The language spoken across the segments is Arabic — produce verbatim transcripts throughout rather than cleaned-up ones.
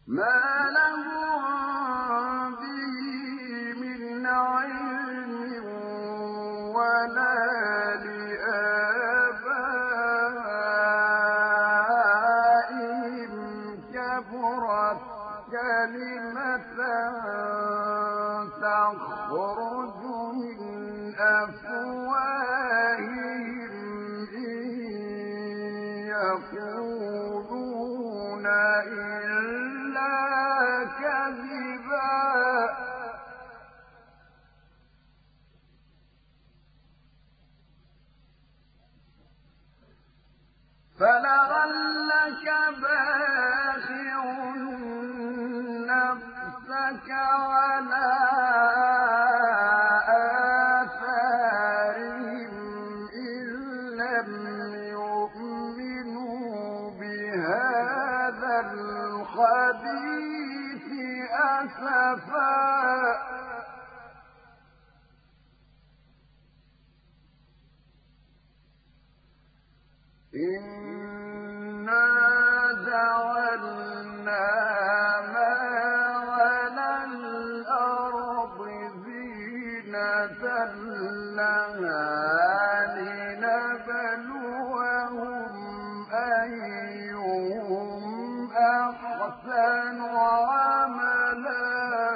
مَا لَهُم بِهِ مِنْ عِلْمٍ وَلَا لِآبَائِهِمْ ۚ كَبُرَتْ كَلِمَةً تَخْرُجُ مِنْ أَفْوَاهِهِمْ إِن يَقُولُونَ إِلَّا كَذِبًا فَلَعَلَّكَ بَاخِعٌ نَّفْسَكَ عَلَىٰ آثَارِهِمْ إِن لَّمْ يُؤْمِنُوا بِهَٰذَا الْحَدِيثِ أَسَفًا. إِنَّا جَعَلْنَا مَا عَلَى الْأَرْضِ زِينَةً لَّهَا لِنَبْلُوَهُمْ أَيُّهُمْ أَحْسَنُ عَمَلًا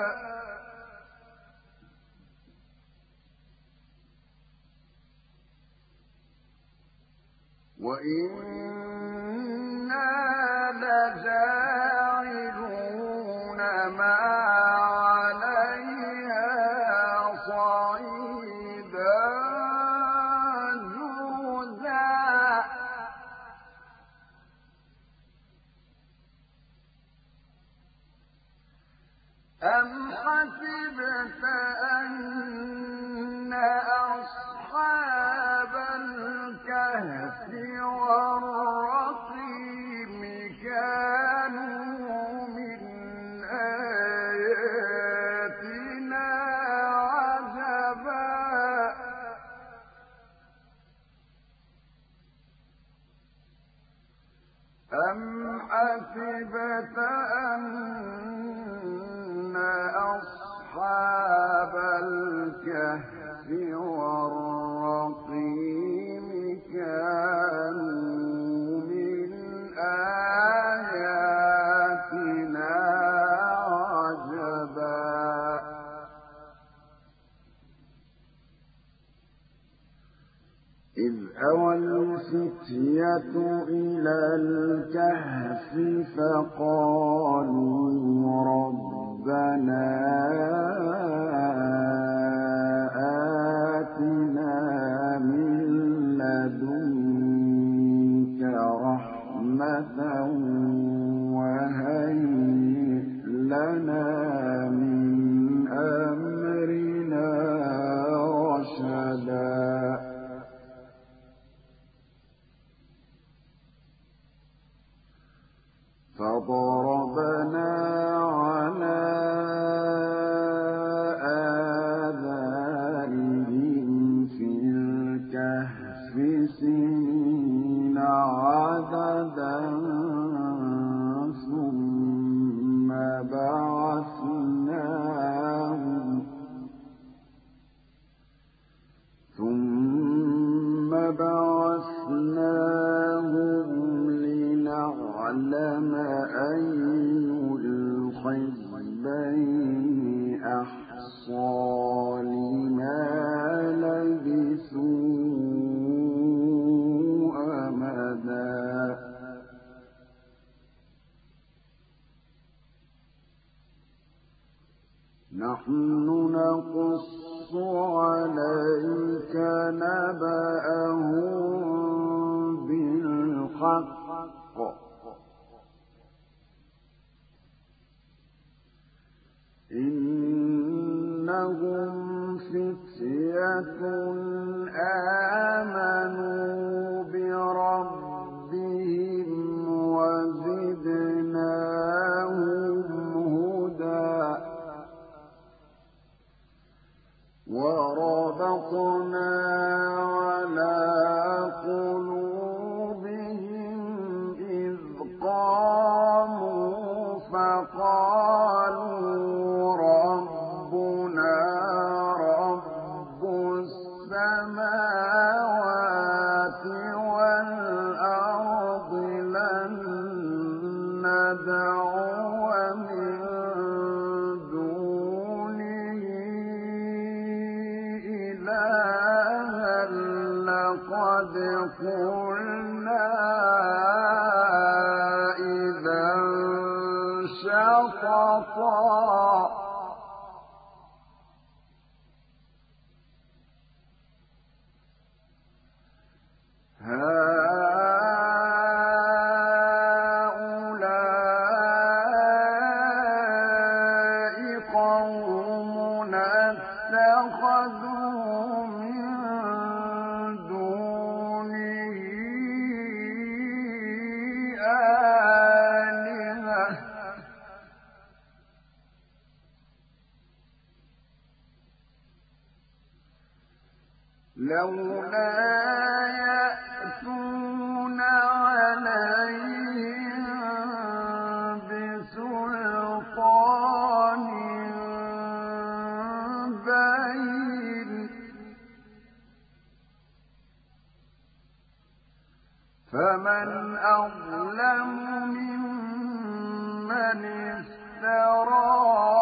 وَإِنَّا لَجَاعِلُونَ مَا عَلَيْهَا صَعِيدًا جُرُزًا. أَمْ حَسِبْتَ أَنَّ أَصْحَابَ الْكَهْفِ وَالرَّقِيمِ كَانُوا مِنْ آيَاتِنَا عَجَبًا أَمْ حَسِبْتَ أَنَّ أَصْحَابَ الْكَهْفِ وَالرَّقِيمِ كَانُوا مِنْ آيَاتِنَا عَجَبًا إِذْ أَوَى الْفِتْيَةُ إِلَى الْكَهْفِ فَقَالُوا رَبَّنَا آتِنَا مِن لَّدُنكَ رَحْمَةً وَهَيِّئْ لَنَا مِنْ أَمْرِنَا رَشَدًا فَضَرَبْنَا عَلَىٰ آذَانِهِمْ فِي الْكَهْفِ سِنِينَ عَدَدًا ثُمَّ بَعَثْنَاهُمْ ثُمَّ بَعَثْنَاهُمْ لِنَعْلَمَ أَيُّ الْحِزْبَيْنِ أَحْصَىٰ لِمَا لَبِثُوا أَمَدًا نَحْنُ نَقُصُّ عَلَيْكَ نَبَأَهُم بِالْحَقِّ إِنَّهُمْ فِتْيَةٌ آمَنُوا بِرَبِّهِمْ وَزِدْنَاهُمْ هُدًى وَرَبَطْنَا عَلَىٰ قُلُوبِهِمْ إِذْ قَامُوا فَقَالُوا ندعو من دونه إلها لقد قلنا إذا شططا هؤلاء قومنا اتخذوا من دونه آلهة لولا يأتون عليهم بسلطان بين فمن أظلم ممن افترى